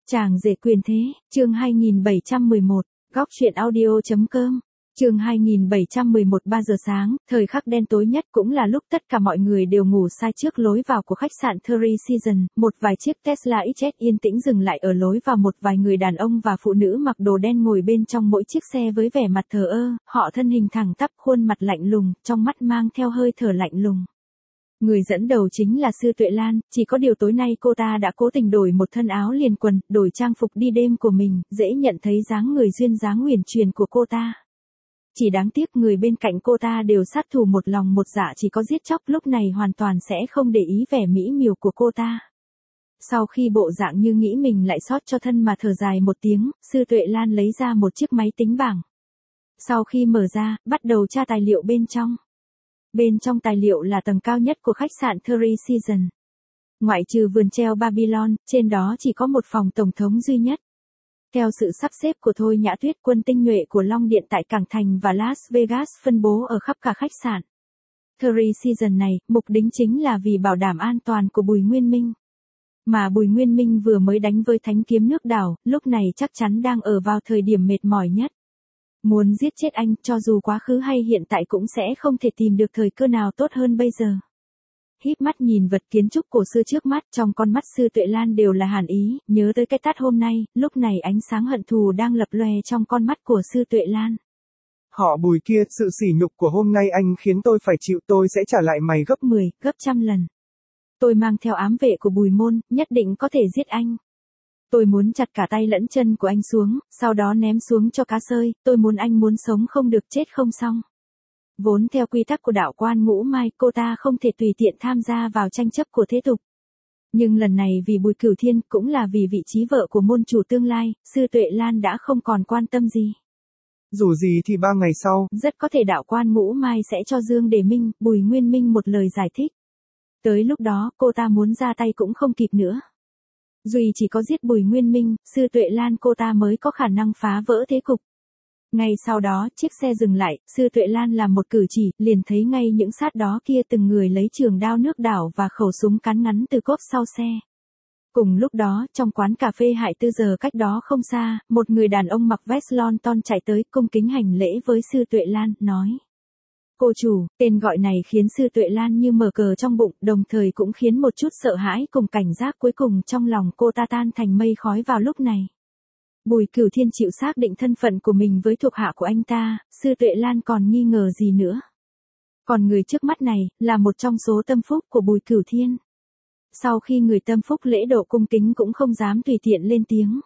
Chàng rể quyền thế, chương 2711, góc truyện audio.com. Chương 2711 3 giờ sáng, thời khắc đen tối nhất cũng là lúc tất cả mọi người đều ngủ sai trước lối vào của khách sạn Three Seasons, một vài chiếc Tesla XZ yên tĩnh dừng lại ở lối vào, một vài người đàn ông và phụ nữ mặc đồ đen ngồi bên trong mỗi chiếc xe với vẻ mặt thờ ơ, họ thân hình thẳng tắp, khuôn mặt lạnh lùng, trong mắt mang theo hơi thở lạnh lùng. Người dẫn đầu chính là Sư Tuệ Lan, chỉ có điều tối nay cô ta đã cố tình đổi một thân áo liền quần, đổi trang phục đi đêm của mình, dễ nhận thấy dáng người duyên dáng uyển chuyển của cô ta. Chỉ đáng tiếc người bên cạnh cô ta đều sát thủ một lòng một dạ, chỉ có giết chóc, lúc này hoàn toàn sẽ không để ý vẻ mỹ miều của cô ta. Sau khi bộ dạng như nghĩ mình lại sót cho thân mà thở dài một tiếng, Sư Tuệ Lan lấy ra một chiếc máy tính bảng. Sau khi mở ra, bắt đầu tra tài liệu bên trong. Bên trong tài liệu là tầng cao nhất của khách sạn Three Seasons. Ngoại trừ vườn treo Babylon, trên đó chỉ có một phòng tổng thống duy nhất. Theo sự sắp xếp của Thôi Nhã Tuyết, quân tinh nhuệ của Long Điện tại Cảng Thành và Las Vegas phân bố ở khắp cả khách sạn. Three Seasons này, mục đích chính là vì bảo đảm an toàn của Bùi Nguyên Minh. Mà Bùi Nguyên Minh vừa mới đánh với Thánh Kiếm Nước Đảo, lúc này chắc chắn đang ở vào thời điểm mệt mỏi nhất. Muốn giết chết anh, cho dù quá khứ hay hiện tại cũng sẽ không thể tìm được thời cơ nào tốt hơn bây giờ. Híp mắt nhìn vật kiến trúc cổ xưa trước mắt, trong con mắt Sư Tuệ Lan đều là hàn ý, nhớ tới cái tát hôm nay, lúc này ánh sáng hận thù đang lập lòe trong con mắt của Sư Tuệ Lan. Họ Bùi kia, sự sỉ nhục của hôm nay anh khiến tôi phải chịu, tôi sẽ trả lại mày gấp 10, gấp trăm lần. Tôi mang theo ám vệ của Bùi Môn, nhất định có thể giết anh. Tôi muốn chặt cả tay lẫn chân của anh xuống, sau đó ném xuống cho cá sơi, tôi muốn anh muốn sống không được, chết không xong. Vốn theo quy tắc của đạo quan Ngũ Mai, cô ta không thể tùy tiện tham gia vào tranh chấp của thế tục. Nhưng lần này vì Bùi Cửu Thiên, cũng là vì vị trí vợ của môn chủ tương lai, Sư Tuệ Lan đã không còn quan tâm gì. Dù gì thì 3 ngày sau, rất có thể đạo quan Ngũ Mai sẽ cho Dương Đề Minh, Bùi Nguyên Minh một lời giải thích. Tới lúc đó, cô ta muốn ra tay cũng không kịp nữa. Duy chỉ có giết Bùi Nguyên Minh, Sư Tuệ Lan cô ta mới có khả năng phá vỡ thế cục. Ngay sau đó, chiếc xe dừng lại, Sư Tuệ Lan làm một cử chỉ, liền thấy ngay những sát đó kia từng người lấy trường đao nước đảo và khẩu súng cán ngắn từ cốp sau xe. Cùng lúc đó, trong quán cà phê Hải Tư giờ cách đó không xa, một người đàn ông mặc vest lon ton chạy tới, cung kính hành lễ với Sư Tuệ Lan, nói. Cô chủ, tên gọi này khiến Sư Tuệ Lan như mở cờ trong bụng, đồng thời cũng khiến một chút sợ hãi cùng cảnh giác cuối cùng trong lòng cô ta tan thành mây khói vào lúc này. Bùi Cửu Thiên chịu xác định thân phận của mình với thuộc hạ của anh ta, Sư Tuệ Lan còn nghi ngờ gì nữa. Còn người trước mắt này, là một trong số tâm phúc của Bùi Cửu Thiên. Sau khi người tâm phúc lễ độ cung kính cũng không dám tùy tiện lên tiếng.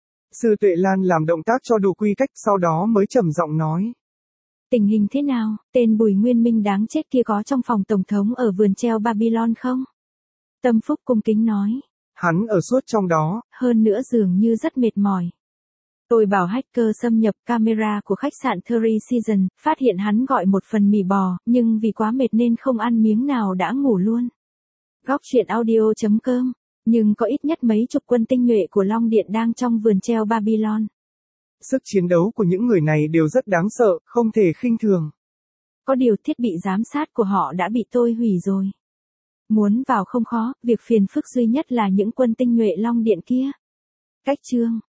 Sư Tuệ Lan làm động tác cho đủ quy cách, sau đó mới trầm giọng nói. Tình hình thế nào, tên Bùi Nguyên Minh đáng chết kia có trong phòng tổng thống ở vườn treo Babylon không? Tâm phúc cung kính nói. Hắn ở suốt trong đó. Hơn nữa dường như rất mệt mỏi. Tôi bảo hacker xâm nhập camera của khách sạn Three Seasons, phát hiện hắn gọi một phần mì bò, nhưng vì quá mệt nên không ăn miếng nào đã ngủ luôn. Góc truyện audio.com. Nhưng có ít nhất mấy chục quân tinh nhuệ của Long Điện đang trong vườn treo Babylon. Sức chiến đấu của những người này đều rất đáng sợ, không thể khinh thường. Có điều thiết bị giám sát của họ đã bị tôi hủy rồi. Muốn vào không khó, việc phiền phức duy nhất là những quân tinh nhuệ Long Điện kia. Cách chương